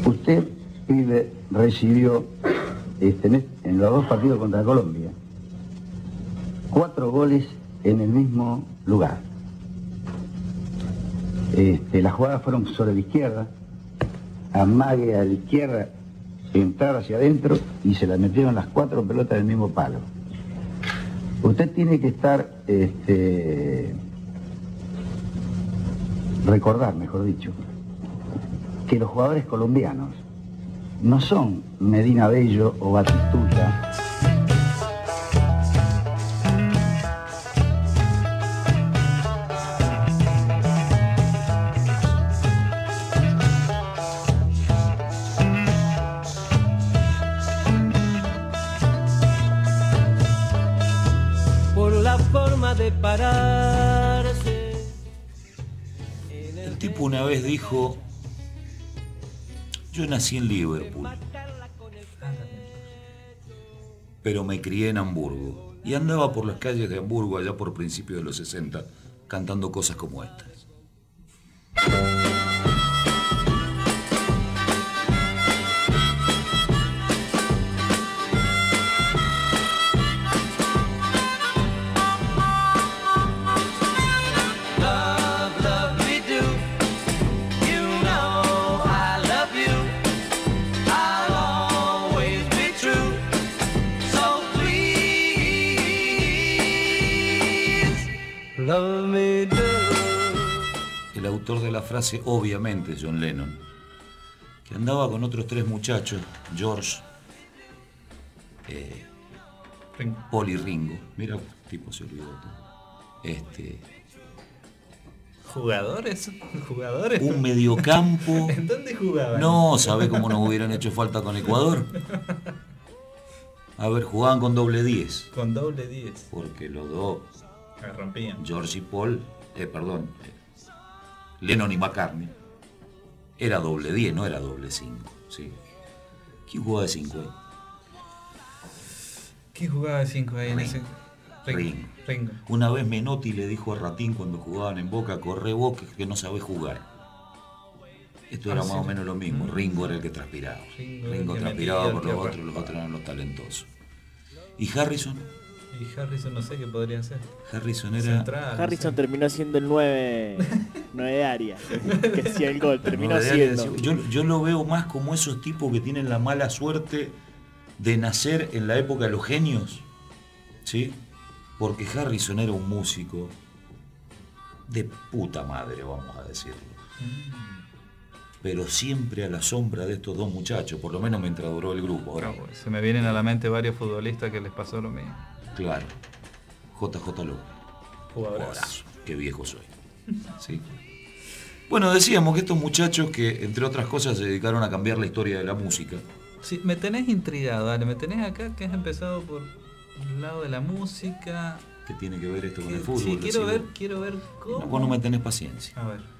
Usted, pibe, recibió en los dos partidos contra Colombia 4 goles en el mismo lugar. Las jugadas fueron sobre la izquierda, amague a la izquierda, entrar hacia adentro y se la metieron las 4 pelotas del mismo palo. Usted tiene que estar, recordar, mejor dicho, que los jugadores colombianos no son Medina Bello o Batistuta. Por la forma de pararse. El tipo una vez dijo: yo nací en Liverpool, pero me crié en Hamburgo. Y andaba por las calles de Hamburgo allá por principios de los 60, cantando cosas como estas. El autor de la frase, obviamente, John Lennon, que andaba con otros 3 muchachos, George, Paul y Ringo. Mira, el tipo se olvidó todo. ¿Jugadores? Un mediocampo. ¿En dónde jugaban? No, ¿sabe cómo nos hubieran hecho falta con Ecuador? A ver, jugaban con doble 10. Con doble 10. Porque los dos, rompían. George y Paul, Lennon y McCartney, era doble 10, no era doble 5. ¿Sí? ¿Quién jugaba de 5 ahí? ¿Quién jugaba de 5 ahí en ese? Ringo. Una vez Menotti le dijo a Ratín cuando jugaban en Boca: corre vos que no sabés jugar. Esto era más o menos lo mismo. Ringo era el que transpiraba. Ringo transpiraba por los otros eran los talentosos. ¿Y Harrison? Y Harrison no sé qué podría ser. Harrison era... Central, Harrison siendo siendo el 9 de área, que hacía el gol, terminó siendo. Yo lo veo más como esos tipos que tienen la mala suerte de nacer en la época de los genios, ¿sí? Porque Harrison era un músico de puta madre, vamos a decirlo. Pero siempre a la sombra de estos 2 muchachos, por lo menos mientras duró el grupo. Ahora, se me vienen a la mente varios futbolistas que les pasó lo mismo. Claro. JJ López. Jugadorazo. Qué viejo soy. ¿Sí? Bueno, decíamos que estos muchachos que, entre otras cosas, se dedicaron a cambiar la historia de la música. Sí, me tenés intrigado, dale. Me tenés acá que has empezado por el lado de la música. ¿Qué tiene que ver esto con el fútbol? Sí, quiero ver cómo. No, vos no me tenés paciencia. A ver.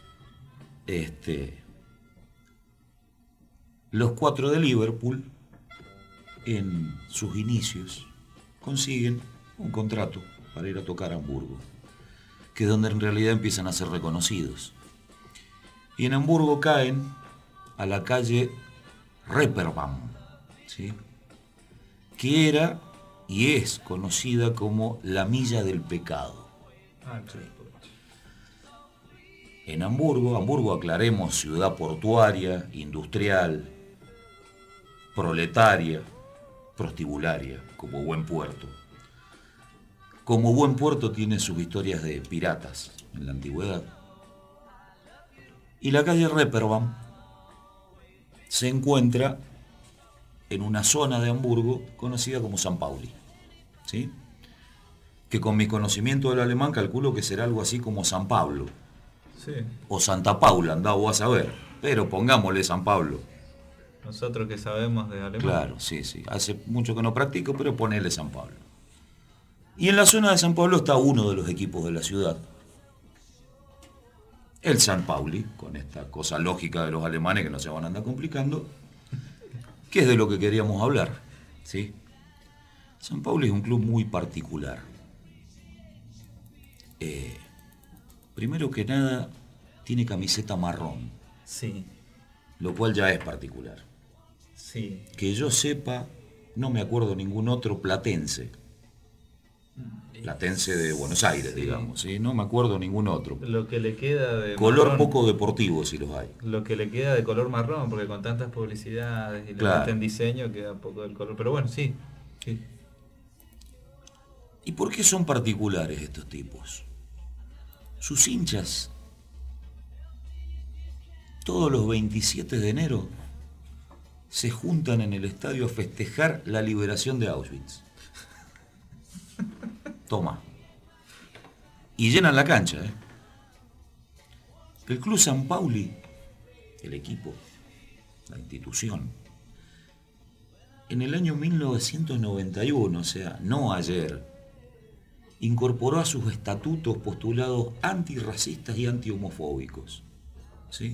Los 4 de Liverpool, en sus inicios, consiguen un contrato para ir a tocar a Hamburgo, que es donde en realidad empiezan a ser reconocidos. Y en Hamburgo caen a la calle Reeperbahn, ¿sí? Que era y es conocida como la Milla del Pecado. ¿Sí? En Hamburgo, aclaremos, ciudad portuaria, industrial, proletaria, prostibularia, como buen puerto. Como buen puerto tiene sus historias de piratas en la antigüedad. Y la calle Reeperbahn se encuentra en una zona de Hamburgo conocida como San Pauli, ¿sí? Que con mi conocimiento del alemán calculo que será algo así como San Pablo. Sí. O Santa Paula, andá vos a saber. Pero pongámosle San Pablo. Nosotros que sabemos de alemán. Claro, sí. Hace mucho que no practico, pero ponele San Pablo. Y en la zona de San Pablo está uno de los equipos de la ciudad. El San Pauli, con esta cosa lógica de los alemanes que no se van a andar complicando, que es de lo que queríamos hablar, ¿sí? San Pauli es un club muy particular. Primero que nada, tiene camiseta marrón. Sí. lo cual ya es particular. Sí. Que yo sepa, no me acuerdo ningún otro platense de Buenos Aires, Sí. digamos, ¿sí? No me acuerdo ningún otro. Lo que le queda de Color marrón, poco deportivo, si los hay. lo que le queda de color marrón, porque con tantas publicidades y le Claro. meten diseño queda poco del color. Pero bueno, sí. Sí. ¿Y por qué son particulares estos tipos? Sus hinchas, todos los 27 de enero, se juntan en el estadio a festejar la liberación de Auschwitz. Toma. Y llenan la cancha, ¿eh? El Club San Pauli, el equipo, la institución, en el año 1991, o sea, no ayer, incorporó a sus estatutos postulados antirracistas y antihomofóbicos. ¿Sí?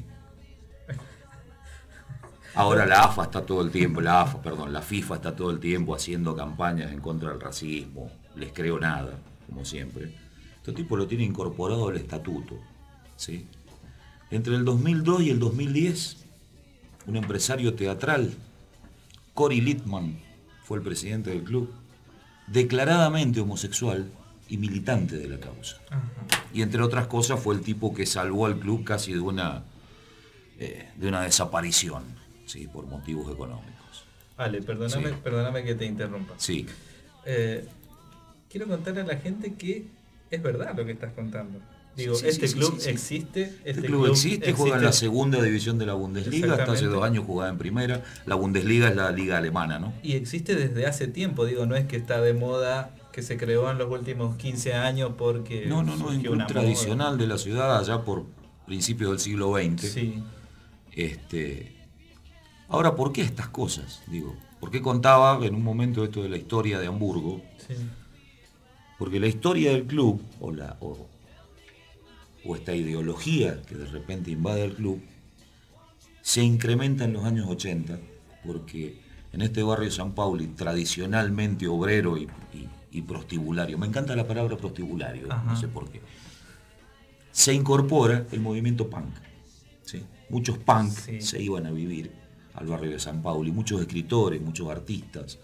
Ahora la FIFA está todo el tiempo haciendo campañas en contra del racismo. Les creo nada, como siempre. Este tipo lo tiene incorporado al estatuto. ¿Sí? Entre el 2002 y el 2010, un empresario teatral, Cory Littman, fue el presidente del club, declaradamente homosexual y militante de la causa. Ajá. Y entre otras cosas fue el tipo que salvó al club casi de una desaparición, ¿sí? Por motivos económicos. Ale, perdóname, Sí. perdóname que te interrumpa. Sí, Quiero contarle a la gente que es verdad lo que estás contando. Digo, Sí, este sí, club sí, sí. existe. este club existe, juega en la segunda división de la Bundesliga, hasta hace Exactamente. 2 años jugaba en primera. La Bundesliga es la liga alemana, ¿no? Y existe desde hace tiempo, digo, no es que está de moda, que se creó en los últimos 15 años porque No, es un surgió club una tradicional moda. de la ciudad allá por principios del siglo XX. Sí, Ahora, ¿por qué estas cosas? Digo, ¿por qué contaba en un momento esto de la historia de Hamburgo? sí. Porque la historia del club, o esta ideología que de repente invade el club, se incrementa en los años 80, porque en este barrio San Pauli, tradicionalmente obrero y prostibulario, me encanta la palabra prostibulario, Ajá. no sé por qué, se incorpora el movimiento punk. ¿Sí? Muchos punk Sí. se iban a vivir al barrio de San Pauli, muchos escritores, muchos artistas,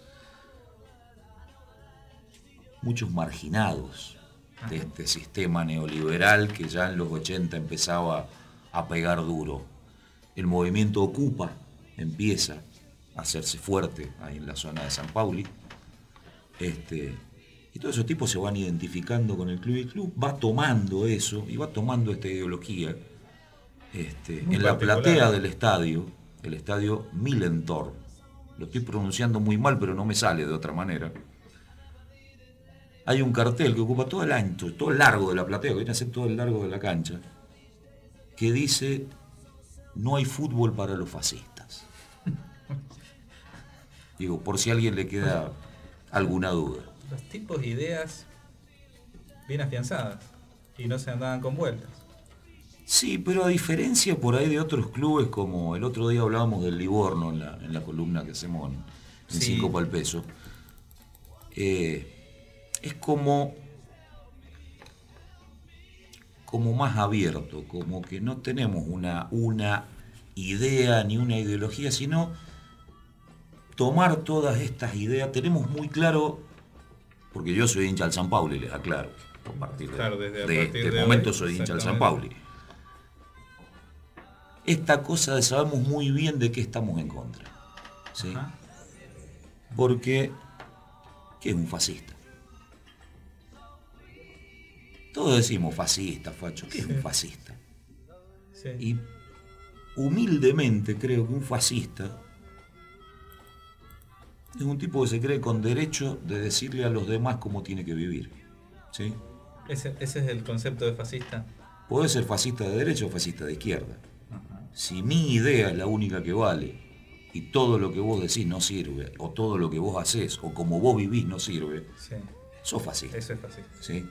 muchos marginados de este sistema neoliberal que ya en los 80 empezaba a pegar duro. El movimiento Ocupa empieza a hacerse fuerte ahí en la zona de San Pauli. Y todos esos tipos se van identificando con el club, y el club va tomando eso y va tomando esta ideología. Muy En la particular. platea del estadio, el estadio Millentor, lo estoy pronunciando muy mal, pero no me sale de otra manera. Hay un cartel que ocupa todo el ancho, todo el largo de la platea, que viene a ser todo el largo de la cancha, que dice: no hay fútbol para los fascistas. Digo, por si a alguien le queda alguna duda. Los tipos de ideas bien afianzadas y no se andaban con vueltas. Sí, pero a diferencia por ahí de otros clubes, como el otro día hablábamos del Livorno en la columna que hacemos en Sí. 5 pa'l peso, es como más abierto, como que no tenemos una idea ni una ideología, sino tomar todas estas ideas. Tenemos muy claro, porque yo soy hincha del San Pauli, les aclaro, a partir de, Claro, desde a de partir este de momento hoy, soy hincha del San exactamente. Pauli. Esta cosa de sabemos muy bien de qué estamos en contra, ¿sí? Ajá. Porque, ¿qué es un fascista? Todos decimos fascista, facho. ¿Qué es un fascista? Sí. Y humildemente creo que un fascista es un tipo que se cree con derecho de decirle a los demás cómo tiene que vivir, ¿sí? Ese es el concepto de fascista. Podés ser fascista de derecha o fascista de izquierda. Ajá. Si mi idea es la única que vale y todo lo que vos decís no sirve, o todo lo que vos hacés o como vos vivís no sirve, Sí, sos fascista. eso es fascista. ¿Sí?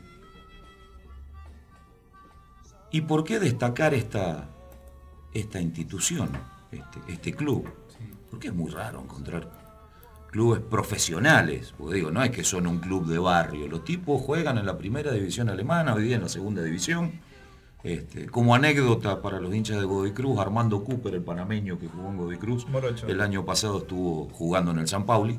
¿Y por qué destacar esta institución, este club? Sí. Porque es muy raro encontrar clubes profesionales, porque digo, no es que son un club de barrio, los tipos juegan en la primera división alemana, hoy día en la segunda división, Como anécdota para los hinchas de Godoy Cruz, Armando Cooper, el panameño que jugó en Godoy Cruz, Morocho. el año pasado estuvo jugando en el San Pauli.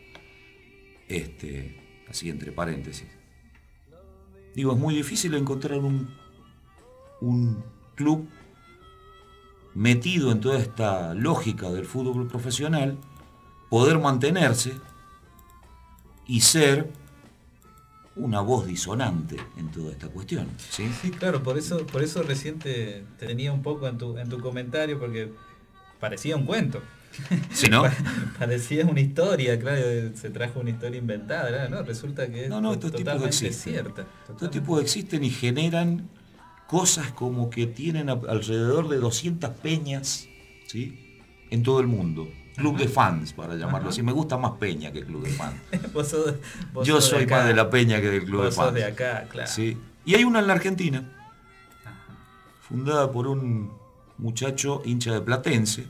Así entre paréntesis. Digo, es muy difícil encontrar un club metido en toda esta lógica del fútbol profesional, poder mantenerse y ser una voz disonante en toda esta cuestión. Sí, Sí, claro, por eso recién te tenía un poco en tu comentario, porque parecía un cuento. ¿Sí, no? Parecía una historia, claro, se trajo una historia inventada, ¿verdad? No, resulta que es Estos tipos totalmente existen. cierta. Estos tipos existen y generan cosas como que tienen alrededor de 200 peñas, ¿sí?, en todo el mundo. Club de fans, para llamarlo así. Me gusta más peña que club de fans. Yo soy más de la peña que del club de vos fans. sos de acá, claro. ¿Sí? Y hay una en la Argentina, fundada por un muchacho hincha de Platense.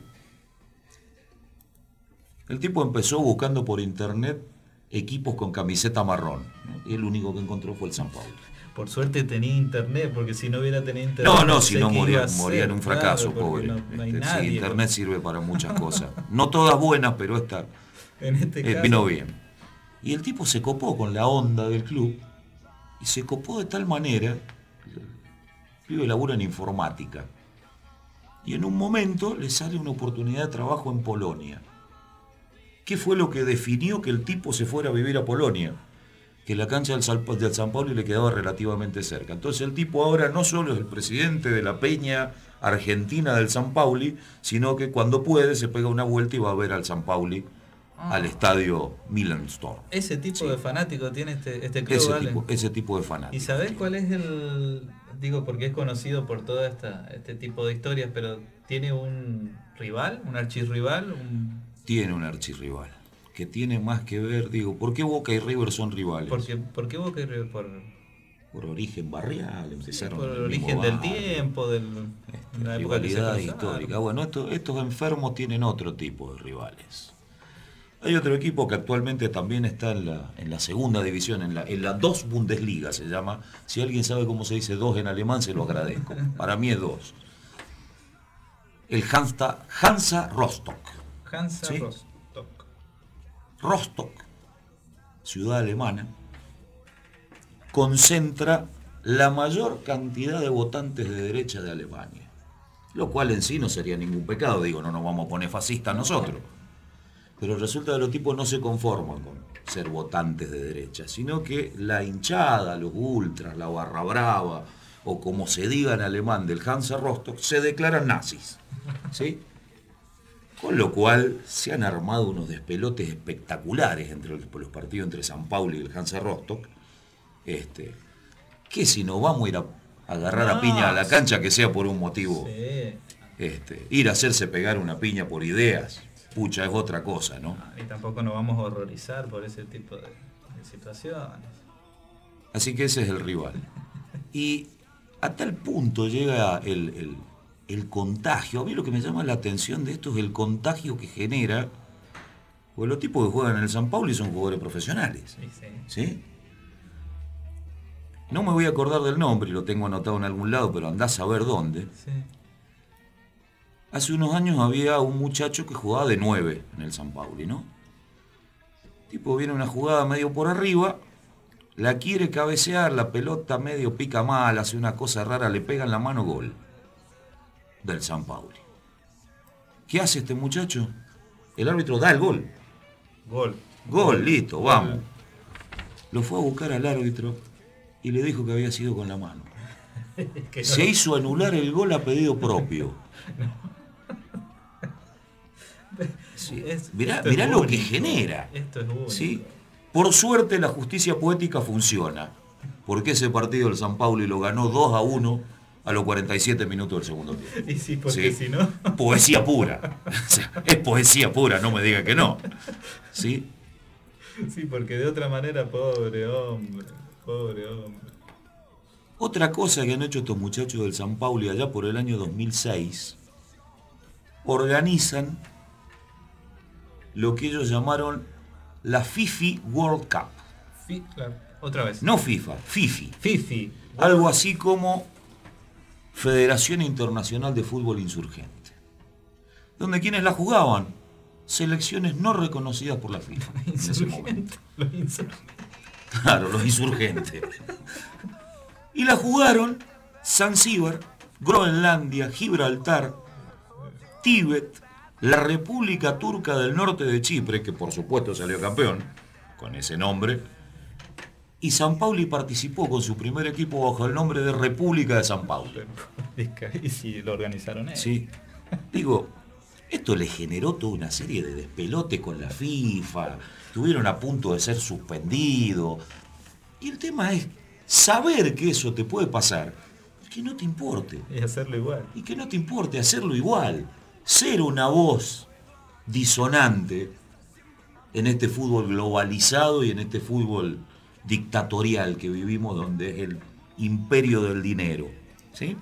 El tipo empezó buscando por internet equipos con camiseta marrón, ¿no? Y el único que encontró fue el San Paulo. Por suerte tenía internet, porque si no hubiera tenido internet... No, sé si no qué iba moría a hacer, en un fracaso, claro, porque pobre. No hay Sí, nadie internet sirve para muchas cosas. No todas buenas, pero esta en este caso. vino bien. Y el tipo se copó con la onda del club y se copó de tal manera, el pibe labura en informática, y en un momento le sale una oportunidad de trabajo en Polonia. ¿Qué fue lo que definió que el tipo se fuera a vivir a Polonia? Que la cancha del San Paulo le quedaba relativamente cerca. Entonces el tipo ahora no solo es el presidente de la peña argentina del San Pauli, sino que cuando puede se pega una vuelta y va a ver al San Pauli al estadio Millenstorm. Ese tipo de fanático tiene este club, Ese tipo de fanático. ¿Y sabés cuál es el...? Digo, porque es conocido por todo este tipo de historias, pero ¿tiene un rival, un archirrival? Tiene un archirrival, que tiene más que ver, digo, ¿por qué Boca y River son rivales? ¿Por qué Boca y River? Por origen barrial, empezaron por el en el mismo origen del barrio. tiempo, la época que se Rivalidad cruzaron. histórica. Bueno, estos enfermos tienen otro tipo de rivales. Hay otro equipo que actualmente también está en la segunda división, en la 2 Bundesliga se llama. Si alguien sabe cómo se dice 2 en alemán, se lo agradezco. Para mí es 2. El Hansa Rostock. Hansa ¿Sí? Rostock. Rostock, ciudad alemana, concentra la mayor cantidad de votantes de derecha de Alemania. Lo cual en sí no sería ningún pecado, digo, no nos vamos a poner fascistas nosotros. Pero resulta que los tipos no se conforman con ser votantes de derecha, sino que la hinchada, los ultras, la barra brava, o como se diga en alemán del Hansa Rostock, se declaran nazis. ¿Sí? Con lo cual se han armado unos despelotes espectaculares entre los partidos entre San Paulo y el Hansa Rostock. Que si no vamos a ir a agarrar a piña a la cancha, que sea por un motivo. Sí. Ir a hacerse pegar una piña por ideas, pucha, es otra cosa, ¿no? Y tampoco nos vamos a horrorizar por ese tipo de situaciones. Así que ese es el rival. Y a tal punto llega el contagio. A mí lo que me llama la atención de esto es el contagio que genera, porque los tipos que juegan en el San Paulo son jugadores profesionales. ¿Sí? No me voy a acordar del nombre, lo tengo anotado en algún lado, pero andás a ver dónde. Sí. Hace unos años había un muchacho que jugaba de 9 en el San Paulo, ¿no? El tipo viene una jugada medio por arriba, la quiere cabecear, la pelota medio pica mal, hace una cosa rara, le pega en la mano, gol del San Paulo. ¿Qué hace este muchacho? El árbitro da el gol. Gol, listo, vamos. Lo fue a buscar al árbitro y le dijo que había sido con la mano. Se hizo anular el gol a pedido propio. Sí. Mirá lo que genera. Esto es único. ¿Sí? Por suerte la justicia poética funciona, porque ese partido del San Paulo lo ganó 2-1 a los 47 minutos del segundo tiempo. Y sí, porque si no... Poesía pura. O sea, es poesía pura, no me diga que no. ¿Sí? Sí, porque de otra manera, pobre hombre. Otra cosa que han hecho estos muchachos del San Paulo allá por el año 2006, organizan lo que ellos llamaron la FIFI World Cup. Claro. Otra vez. No FIFA, FIFI. FIFI. Algo así como Federación Internacional de Fútbol Insurgente, donde quienes la jugaban, selecciones no reconocidas por la FIFA. En ese momento. Los insurgentes. Claro, los insurgentes. Y la jugaron Zanzíbar, Groenlandia, Gibraltar, Tíbet, la República Turca del Norte de Chipre, que por supuesto salió campeón con ese nombre, y San Pauli participó con su primer equipo bajo el nombre de República de San Pauli. Y si lo organizaron ellos. Sí. Digo, esto le generó toda una serie de despelote con la FIFA, estuvieron a punto de ser suspendidos. Y el tema es saber que eso te puede pasar, que no te importe. Y hacerlo igual. Y que no te importe hacerlo igual. Ser una voz disonante en este fútbol globalizado y en este fútbol dictatorial que vivimos, donde es el imperio del dinero. ¿Sí?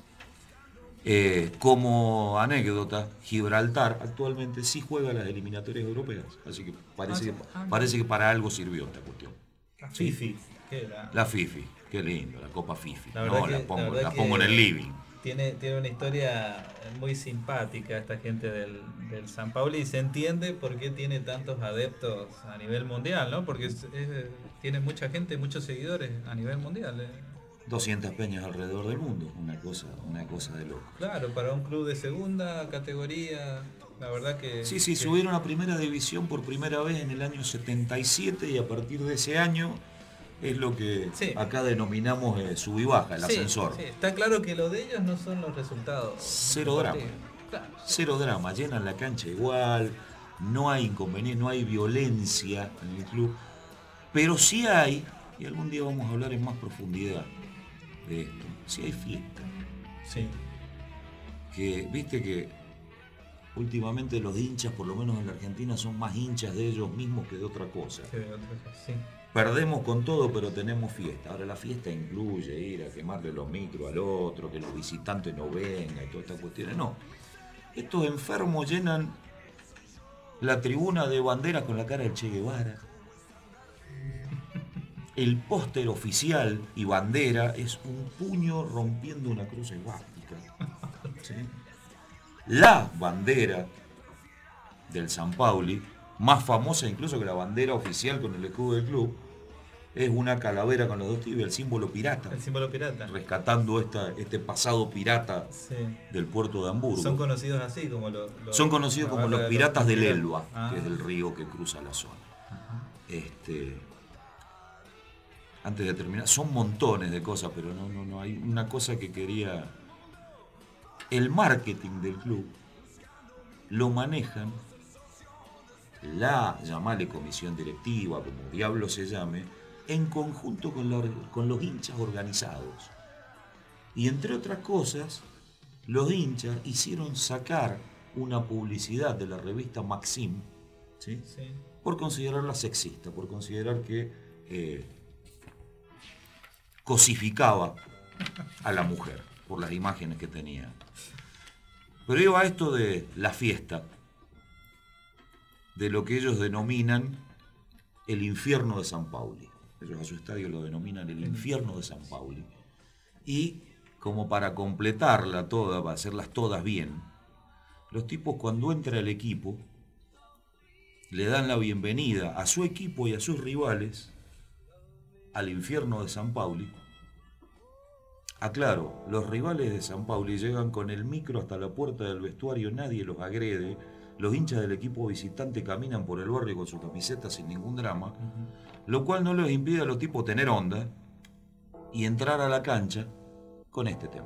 Como anécdota, Gibraltar actualmente sí juega las eliminatorias europeas, así que parece que para algo sirvió esta cuestión. La Fifi. ¿Qué era? La Fifi, qué lindo, la Copa Fifi. La No, verdad la que pongo en el living. Tiene una historia muy simpática esta gente del San Pauli, y se entiende por qué tiene tantos adeptos a nivel mundial, ¿no? Porque tiene mucha gente, muchos seguidores a nivel mundial. 200 peñas alrededor del mundo, una cosa de loco. Claro, para un club de segunda categoría, la verdad que... Sí, subieron a primera división por primera vez en el año 77 y a partir de ese año es lo que acá denominamos sub y baja, el ascensor. Sí, está claro que lo de ellos no son los resultados. Cero drama. Claro, Cero drama, llenan la cancha igual, no hay inconveniente, no hay violencia en el club, pero sí hay, y algún día vamos a hablar en más profundidad de esto, sí hay fiesta. Sí. Que viste que últimamente los hinchas, por lo menos en la Argentina, son más hinchas de ellos mismos que de otra cosa. Sí. Perdemos con todo, pero tenemos fiesta. Ahora la fiesta incluye ir a quemarle los micros al otro, que los visitantes no vengan y todas estas cuestiones. No. Estos enfermos llenan la tribuna de banderas con la cara del Che Guevara. El póster oficial y bandera es un puño rompiendo una cruz esvástica. ¿Sí? La bandera del San Pauli, más famosa incluso que la bandera oficial con el escudo del club, es una calavera con los dos tibios, el símbolo pirata. El símbolo pirata. Rescatando este pasado pirata del puerto de Hamburgo. Son conocidos así como los... Son conocidos como los piratas del Elba, que es el río que cruza la zona. Antes de terminar, son montones de cosas, pero no hay una cosa que quería... El marketing del club lo manejan llamarle comisión directiva, como diablo se llame, en conjunto con los hinchas organizados. Y entre otras cosas, los hinchas hicieron sacar una publicidad de la revista Maxim, ¿sí? Sí. Por considerarla sexista, por considerar que cosificaba a la mujer por las imágenes que tenía. Pero iba a esto de la fiesta, de lo que ellos denominan el infierno de San Pauli. Ellos a su estadio lo denominan el infierno de San Pauli. Y como para completarla toda, para hacerlas todas bien, los tipos cuando entra el equipo le dan la bienvenida a su equipo y a sus rivales al infierno de San Pauli. Aclaro, los rivales de San Pauli llegan con el micro hasta la puerta del vestuario, nadie los agrede, los hinchas del equipo visitante caminan por el barrio con sus camisetas sin ningún drama, lo cual no les impide a los tipos tener onda y entrar a la cancha con este tema.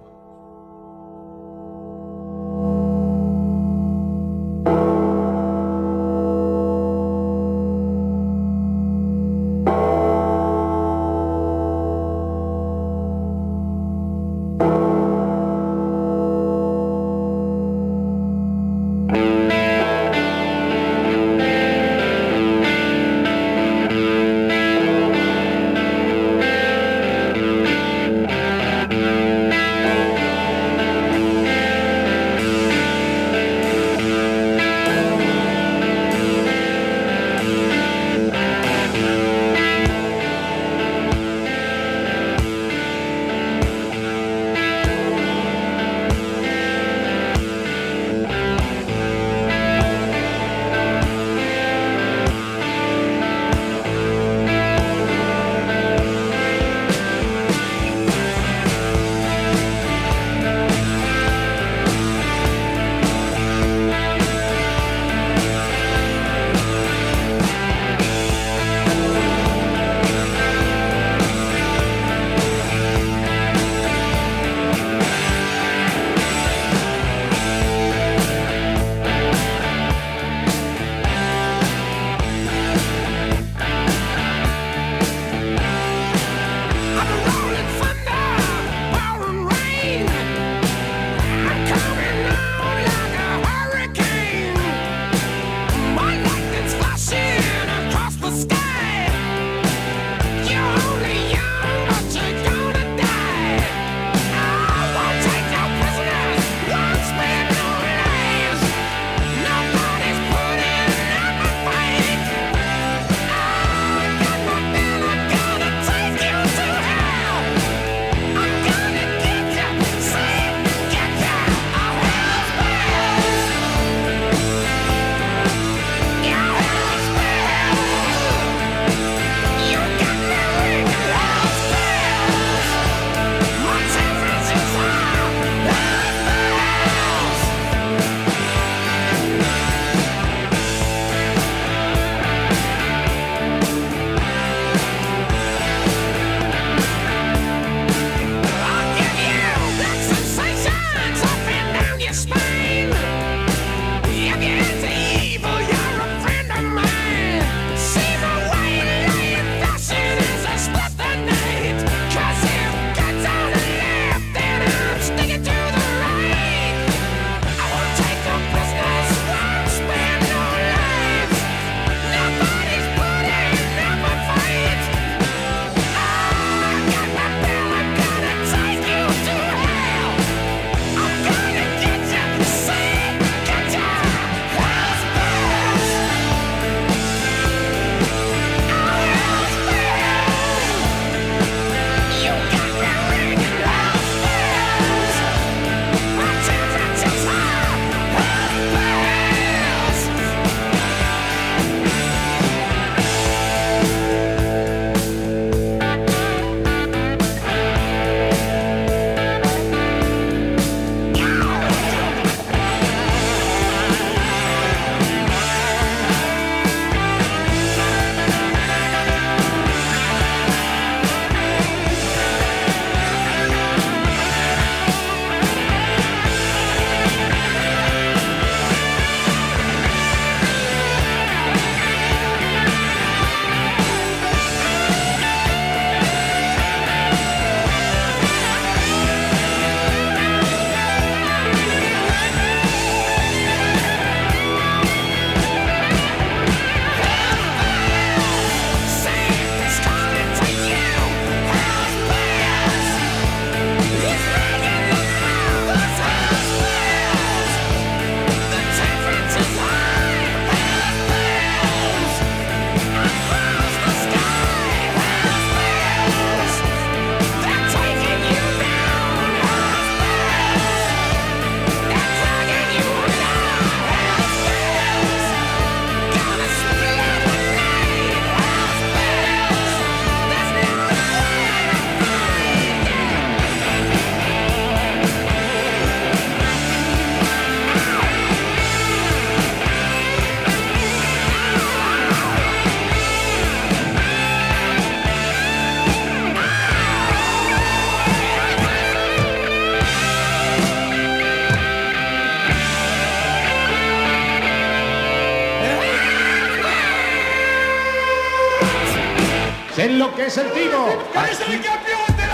Se enloquece el tiro. ¡Es el campeón!